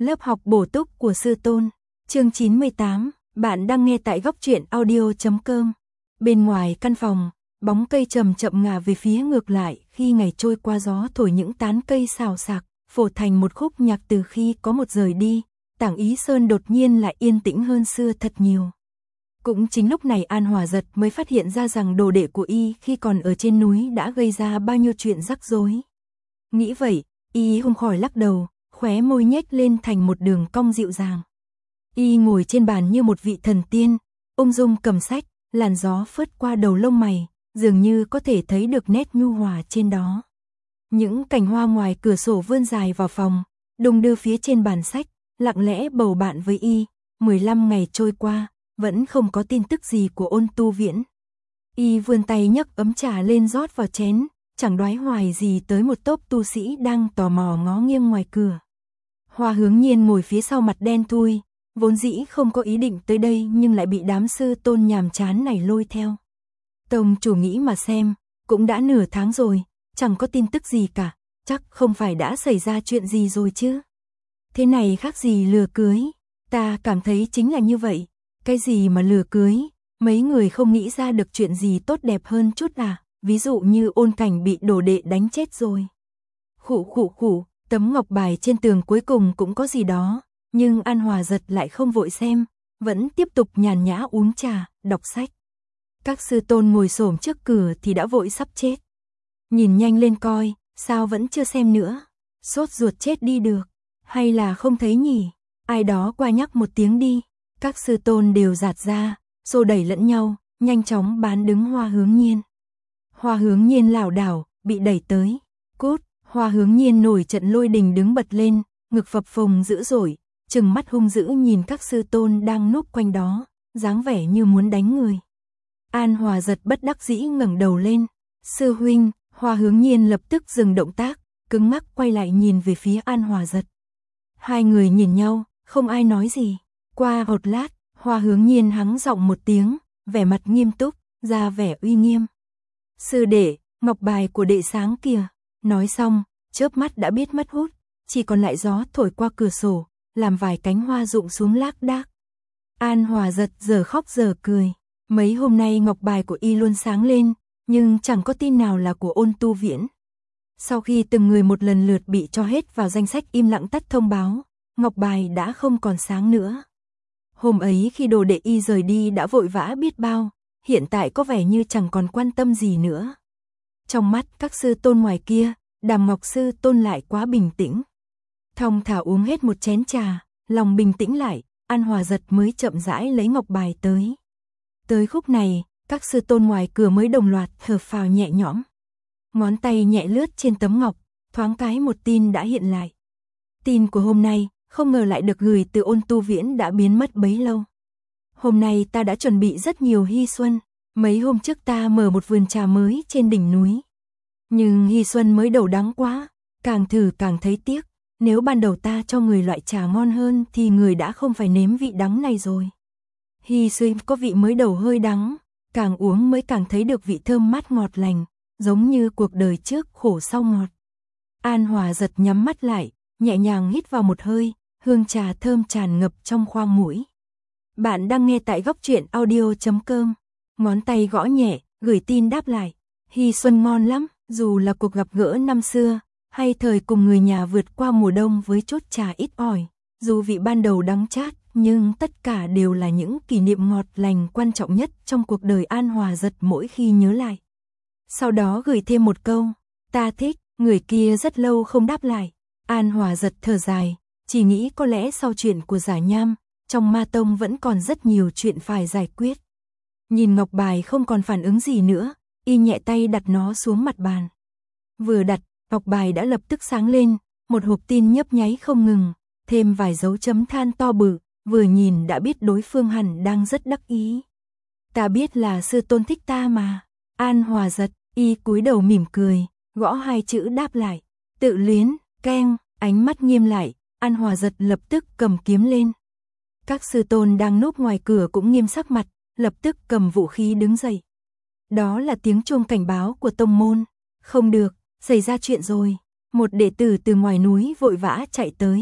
Lớp học bổ túc của sư tôn. Chương 98, bạn đang nghe tại góc truyện audio.com. Bên ngoài căn phòng, bóng cây chậm chậm ngả về phía ngược lại, khi ngày trôi qua gió thổi những tán cây xào xạc, phổ thành một khúc nhạc. Từ khi có một rời đi, Tảng Ý Sơn đột nhiên lại yên tĩnh hơn xưa thật nhiều. Cũng chính lúc này An Hòa Giật mới phát hiện ra rằng đồ đệ của y khi còn ở trên núi đã gây ra bao nhiêu chuyện rắc rối. Nghĩ vậy, y không khỏi lắc đầu, khóe môi nhếch lên thành một đường cong dịu dàng. Y ngồi trên bàn như một vị thần tiên, ung dung cầm sách, làn gió phớt qua đầu lông mày, dường như có thể thấy được nét nhu hòa trên đó. Những cành hoa ngoài cửa sổ vươn dài vào phòng, đung đưa phía trên bàn sách, lặng lẽ bầu bạn với y. 15 ngày trôi qua, vẫn không có tin tức gì của Ôn Tu Viễn. Y vươn tay nhấc ấm trà lên rót vào chén, chẳng đoái hoài gì tới một tốp tu sĩ đang tò mò ngó nghiêng ngoài cửa. Hoa Hướng Nhiên ngồi phía sau mặt đen thui, vốn dĩ không có ý định tới đây nhưng lại bị đám sư tôn nhàm chán này lôi theo. Tông chủ nghĩ mà xem, cũng đã nửa tháng rồi, chẳng có tin tức gì cả, chắc không phải đã xảy ra chuyện gì rồi chứ. Thế này khác gì lừa cưới, ta cảm thấy chính là như vậy. Cái gì mà lừa cưới, mấy người không nghĩ ra được chuyện gì tốt đẹp hơn chút à, ví dụ như Ôn Cảnh bị đồ đệ đánh chết rồi. Khụ, tấm ngọc bài trên tường cuối cùng cũng có gì đó, nhưng An Hòa Giật lại không vội xem, vẫn tiếp tục nhàn nhã uống trà, đọc sách. Các sư tôn ngồi xổm trước cửa thì đã vội sắp chết. Nhìn nhanh lên coi, sao vẫn chưa xem nữa, sốt ruột chết đi được, hay là không thấy nhỉ, ai đó qua nhắc một tiếng đi. Các sư tôn đều dạt ra, xô đẩy lẫn nhau, nhanh chóng bán đứng Hoa Hướng Nhiên. Hoa Hướng Nhiên lảo đảo, bị đẩy tới. Cút, Hoa Hướng Nhiên nổi trận lôi đình đứng bật lên, ngực phập phồng dữ dội, trừng mắt hung dữ nhìn các sư tôn đang núp quanh đó, dáng vẻ như muốn đánh người. An Hòa Giật bất đắc dĩ ngẩng đầu lên. Sư huynh, Hoa Hướng Nhiên lập tức dừng động tác, cứng ngắc quay lại nhìn về phía An Hòa Giật. Hai người nhìn nhau, không ai nói gì. Qua một lát, Hoa Hướng Nhiên hắng giọng một tiếng, vẻ mặt nghiêm túc, ra vẻ uy nghiêm. Sư đệ, ngọc bài của đệ sáng kìa. Nói xong, chớp mắt đã biết mất hút, chỉ còn lại gió thổi qua cửa sổ, làm vài cánh hoa rụng xuống lác đác. An Hòa Giật giờ khóc giờ cười. Mấy hôm nay ngọc bài của y luôn sáng lên, nhưng chẳng có tin nào là của Ôn Tu Viễn. Sau khi từng người một lần lượt bị cho hết vào danh sách im lặng tắt thông báo, ngọc bài đã không còn sáng nữa. Hôm ấy khi đồ đệ y rời đi đã vội vã biết bao, hiện tại có vẻ như chẳng còn quan tâm gì nữa. Trong mắt các sư tôn ngoài kia, Đàm Ngọc sư tôn lại quá bình tĩnh. Thong thả uống hết một chén trà, lòng bình tĩnh lại, An Hòa Giật mới chậm rãi lấy ngọc bài tới. Tới khúc này, các sư tôn ngoài cửa mới đồng loạt thở phào nhẹ nhõm. Ngón tay nhẹ lướt trên tấm ngọc, thoáng cái một tin đã hiện lại. Tin của hôm nay, không ngờ lại được gửi từ Ôn Tu Viễn đã biến mất bấy lâu. Hôm nay ta đã chuẩn bị rất nhiều hy xuân, mấy hôm trước ta mở một vườn trà mới trên đỉnh núi. Nhưng hy xuân mới đầu đắng quá, càng thử càng thấy tiếc, nếu ban đầu ta cho người loại trà ngon hơn thì người đã không phải nếm vị đắng này rồi. Hy xuân có vị mới đầu hơi đắng, càng uống mới càng thấy được vị thơm mát ngọt lành, giống như cuộc đời trước khổ sau ngọt. An Hòa Giật nhắm mắt lại, nhẹ nhàng hít vào một hơi, hương trà thơm tràn ngập trong khoang mũi. Bạn đang nghe tại góc truyện audio.com. Ngón tay gõ nhẹ, gửi tin đáp lại. Hy xuân ngon lắm, dù là cuộc gặp gỡ năm xưa, hay thời cùng người nhà vượt qua mùa đông với chốt trà ít ỏi. Dù vị ban đầu đắng chát, nhưng tất cả đều là những kỷ niệm ngọt lành quan trọng nhất trong cuộc đời An Hòa Giật mỗi khi nhớ lại. Sau đó gửi thêm một câu, ta thích, người kia rất lâu không đáp lại. An Hòa Giật thở dài, chỉ nghĩ có lẽ sau chuyện của Giả Nham, trong Ma Tông vẫn còn rất nhiều chuyện phải giải quyết. Nhìn ngọc bài không còn phản ứng gì nữa, y nhẹ tay đặt nó xuống mặt bàn. Vừa đặt, ngọc bài đã lập tức sáng lên, một hộp tin nhấp nháy không ngừng, thêm vài dấu chấm than to bự, vừa nhìn đã biết đối phương hẳn đang rất đắc ý. Ta biết là sư tôn thích ta mà. An Hòa Giật, y cúi đầu mỉm cười, gõ hai chữ đáp lại, tự luyến, keng, ánh mắt nghiêm lại, An Hòa Giật lập tức cầm kiếm lên. Các sư tôn đang núp ngoài cửa cũng nghiêm sắc mặt, lập tức cầm vũ khí đứng dậy. Đó là tiếng chuông cảnh báo của tông môn. Không được, xảy ra chuyện rồi. Một đệ tử từ ngoài núi vội vã chạy tới.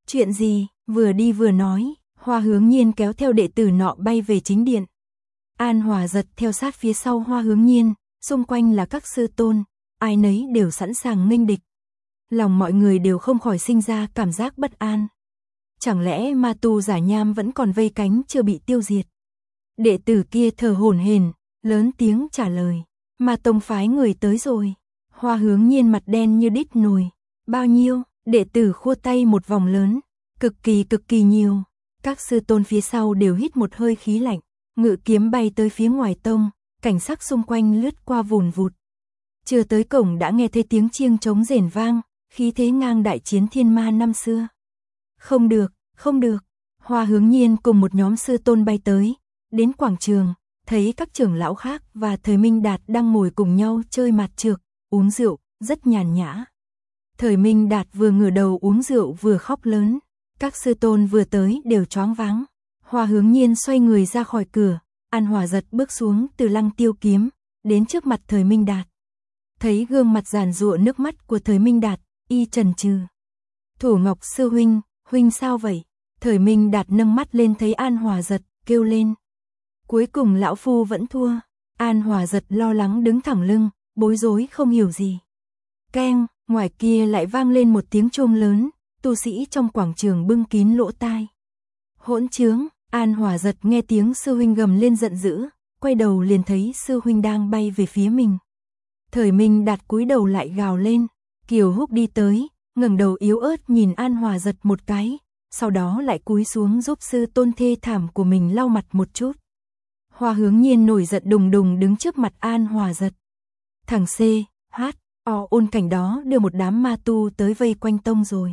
Chuyện gì? Vừa đi vừa nói, Hoa Hướng Nhiên kéo theo đệ tử nọ bay về chính điện. An Hòa Giật theo sát phía sau Hoa Hướng Nhiên, xung quanh là các sư tôn, ai nấy đều sẵn sàng nghênh địch. Lòng mọi người đều không khỏi sinh ra cảm giác bất an. Chẳng lẽ ma tu giả nham vẫn còn vây cánh chưa bị tiêu diệt? Đệ tử kia thở hổn hển, lớn tiếng trả lời, Ma tông phái người tới rồi. Hoa Hướng Nhiên mặt đen như đít nồi. Bao nhiêu? Đệ tử khua tay một vòng lớn, cực kỳ nhiều. Các sư tôn phía sau đều hít một hơi khí lạnh, ngự kiếm bay tới phía ngoài tông, cảnh sắc xung quanh lướt qua vùn vụt. Chưa tới cổng đã nghe thấy tiếng chiêng trống rền vang, khí thế ngang đại chiến thiên ma năm xưa. Không được. Hoa Hướng Nhiên cùng một nhóm sư tôn bay tới, đến quảng trường, thấy các trưởng lão khác và Thời Minh Đạt đang ngồi cùng nhau chơi mạt trược, uống rượu, rất nhàn nhã. Thời Minh Đạt vừa ngửa đầu uống rượu vừa khóc lớn, các sư tôn vừa tới đều choáng váng. Hoa Hướng Nhiên xoay người ra khỏi cửa, An Hòa Giật bước xuống từ lăng tiêu kiếm, đến trước mặt Thời Minh Đạt. Thấy gương mặt giàn giụa nước mắt của Thời Minh Đạt, y chần chừ. Thủ Ngọc sư huynh, huynh sao vậy? Thời Minh Đạt nâng mắt lên thấy An Hòa Giật, kêu lên. Cuối cùng lão phu vẫn thua. An Hòa Giật lo lắng đứng thẳng lưng, bối rối không hiểu gì. Keng, ngoài kia lại vang lên một tiếng chuông lớn, tu sĩ trong quảng trường bưng kín lỗ tai. Hỗn trướng, An Hòa Giật nghe tiếng sư huynh gầm lên giận dữ, quay đầu liền thấy sư huynh đang bay về phía mình. Thời Minh Đạt cúi đầu lại gào lên, Kiều Húc đi tới, ngẩng đầu yếu ớt nhìn An Hòa Giật một cái, sau đó lại cúi xuống giúp sư tôn thê thảm của mình lau mặt một chút. Hoa Hướng Nhiên nổi giận đùng đùng đứng trước mặt An Hòa Giật. Thằng C, H, O ôn cảnh đó đưa một đám ma tu tới vây quanh tông rồi.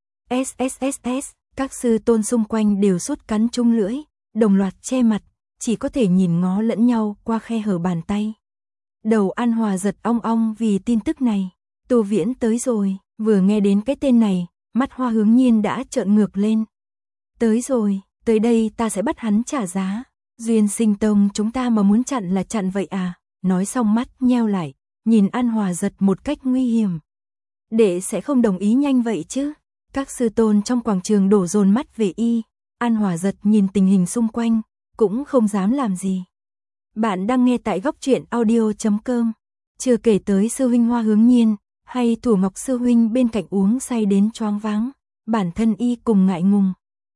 SSSS, các sư tôn xung quanh đều sút cắn chung lưỡi, đồng loạt che mặt, chỉ có thể nhìn ngó lẫn nhau qua khe hở bàn tay. Đầu An Hòa Giật ong ong vì tin tức này. Tu Viễn tới rồi, vừa nghe đến cái tên này, mắt Hoa Hướng Nhiên đã trợn ngược lên. Tới rồi, tới đây ta sẽ bắt hắn trả giá. Duyên Sinh Tông chúng ta mà muốn chặn là chặn vậy à? Nói xong mắt nheo lại, nhìn An Hòa Giật một cách nguy hiểm. Đệ sẽ không đồng ý nhanh vậy chứ? Các sư tôn trong quảng trường đổ dồn mắt về y. An Hòa Giật nhìn tình hình xung quanh, cũng không dám làm gì. Bạn đang nghe tại góc truyện audio.com. Chưa kể tới sư huynh Hoa Hướng Nhiên, hay Thủ Ngọc sư huynh bên cạnh uống say đến choáng váng, bản thân y cùng ngại ngùng.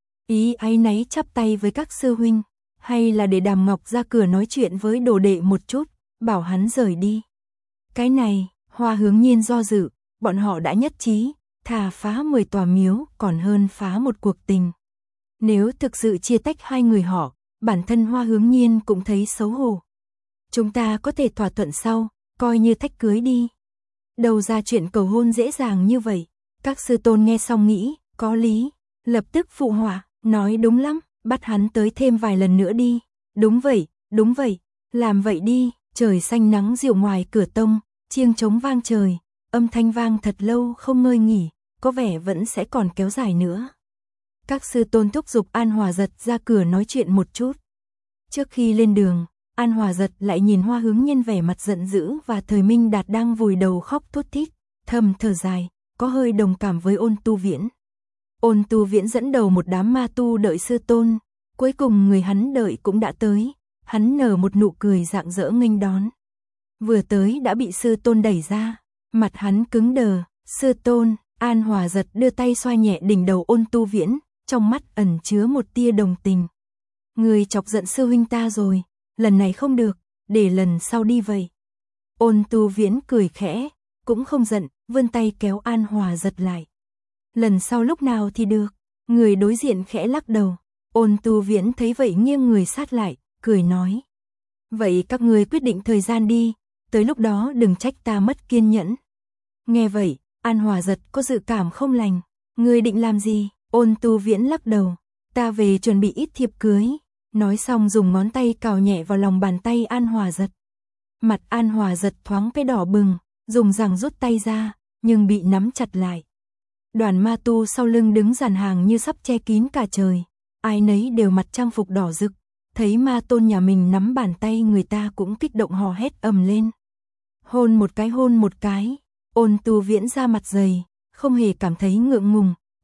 Ý áy náy chắp tay với các sư huynh, hay là để Đàm Ngọc ra cửa nói chuyện với đồ đệ một chút, bảo hắn rời đi. Cái này, Hoa Hướng Nhiên do dự, bọn họ đã nhất trí, thà phá 10 tòa miếu còn hơn phá một cuộc tình. Nếu thực sự chia tách hai người họ, bản thân Hoa Hướng Nhiên cũng thấy xấu hổ. Chúng ta có thể thỏa thuận sau, coi như thách cưới đi. Đầu ra chuyện cầu hôn dễ dàng như vậy. Các sư tôn nghe xong nghĩ, có lý, lập tức phụ họa, nói đúng lắm, bắt hắn tới thêm vài lần nữa đi. Đúng vậy, làm vậy đi. Trời xanh nắng dịu ngoài cửa tông, chiêng trống vang trời, âm thanh vang thật lâu không ngơi nghỉ, có vẻ vẫn sẽ còn kéo dài nữa. Các sư tôn thúc giục An Hòa Giật ra cửa nói chuyện một chút. Trước khi lên đường, An Hòa Giật lại nhìn Hoa Hướng Nhiên vẻ mặt giận dữ và Thời Minh Đạt đang vùi đầu khóc thút thít, thầm thở dài, có hơi đồng cảm với Ôn Tu Viễn. Ôn Tu Viễn dẫn đầu một đám ma tu đợi sư tôn, cuối cùng người hắn đợi cũng đã tới, hắn nở một nụ cười rạng rỡ nghênh đón. Vừa tới đã bị sư tôn đẩy ra, mặt hắn cứng đờ, sư tôn. An Hòa Giật đưa tay xoa nhẹ đỉnh đầu Ôn Tu Viễn, trong mắt ẩn chứa một tia đồng tình. Người chọc giận sư huynh ta rồi, lần này không được, để lần sau đi vậy. Ôn Tu Viễn cười khẽ, cũng không giận, vươn tay kéo An Hòa Giật lại. Lần sau lúc nào thì được, người đối diện khẽ lắc đầu. Ôn Tu Viễn thấy vậy nghiêng người sát lại, cười nói. Vậy các người quyết định thời gian đi, tới lúc đó đừng trách ta mất kiên nhẫn. Nghe vậy, An Hòa Giật có dự cảm không lành. Người định làm gì? Ôn Tu Viễn lắc đầu. Ta về chuẩn bị ít thiệp cưới. Nói xong dùng ngón tay cào nhẹ vào lòng bàn tay An Hòa Giật. Mặt An Hòa Giật thoáng cái đỏ bừng, dùng rằng rút tay ra, nhưng bị nắm chặt lại. Đoàn ma tu sau lưng đứng dàn hàng như sắp che kín cả trời. Ai nấy đều mặt trang phục đỏ rực. Thấy ma tôn nhà mình nắm bàn tay người ta cũng kích động hò hét ầm lên. Hôn một cái. Ôn Tu Viễn ra mặt dày, không hề cảm thấy ngượng ngùng,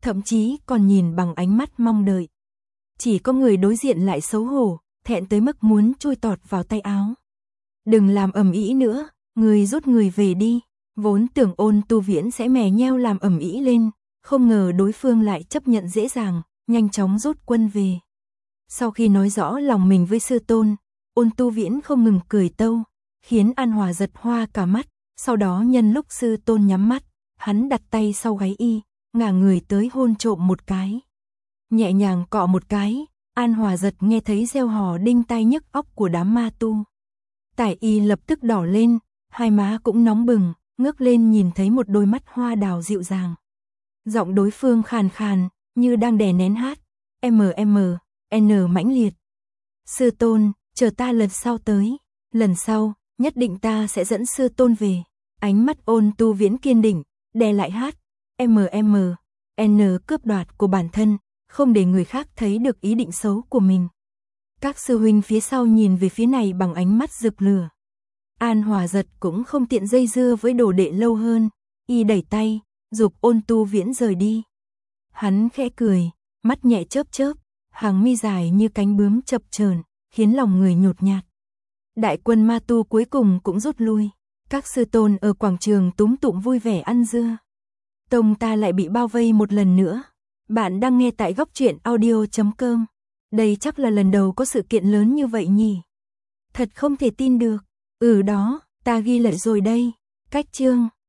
thậm chí còn nhìn bằng ánh mắt mong đợi. Chỉ có người đối diện lại xấu hổ, thẹn tới mức muốn chui tọt vào tay áo. Đừng làm ầm ĩ nữa, người rút người về đi. Vốn tưởng Ôn Tu Viễn sẽ mè nheo làm ầm ĩ lên, không ngờ đối phương lại chấp nhận dễ dàng, nhanh chóng rút quân về. Sau khi nói rõ lòng mình với sư tôn, Ôn Tu Viễn không ngừng cười tâu, khiến An Hòa giật hoa cả mắt. Sau đó nhân lúc sư tôn nhắm mắt, hắn đặt tay sau gáy y, ngả người tới hôn trộm một cái. Nhẹ nhàng cọ một cái, An Hòa giật nghe thấy reo hò đinh tai nhức óc của đám ma tu. Tải y lập tức đỏ lên, hai má cũng nóng bừng, ngước lên nhìn thấy một đôi mắt hoa đào dịu dàng. Giọng đối phương khàn khàn, như đang đè nén hát, N mãnh liệt. Sư tôn, chờ ta lần sau tới, lần sau, nhất định ta sẽ dẫn sư tôn về. Ánh mắt Ôn Tu Viễn kiên định, đè lại hát, N cướp đoạt của bản thân, không để người khác thấy được ý định xấu của mình. Các sư huynh phía sau nhìn về phía này bằng ánh mắt rực lửa. An Hòa giật cũng không tiện dây dưa với đồ đệ lâu hơn, y đẩy tay, giục Ôn Tu Viễn rời đi. Hắn khẽ cười, mắt nhẹ chớp chớp, hàng mi dài như cánh bướm chập chờn, khiến lòng người nhột nhạt. Đại quân ma tu cuối cùng cũng rút lui, các sư tôn ở quảng trường túm tụm vui vẻ ăn dưa. Tông ta lại bị bao vây một lần nữa. Bạn đang nghe tại góc truyện audio.com. Đây chắc là lần đầu có sự kiện lớn như vậy nhỉ? Thật không thể tin được. Đó, ta ghi lại rồi đây. Cách chương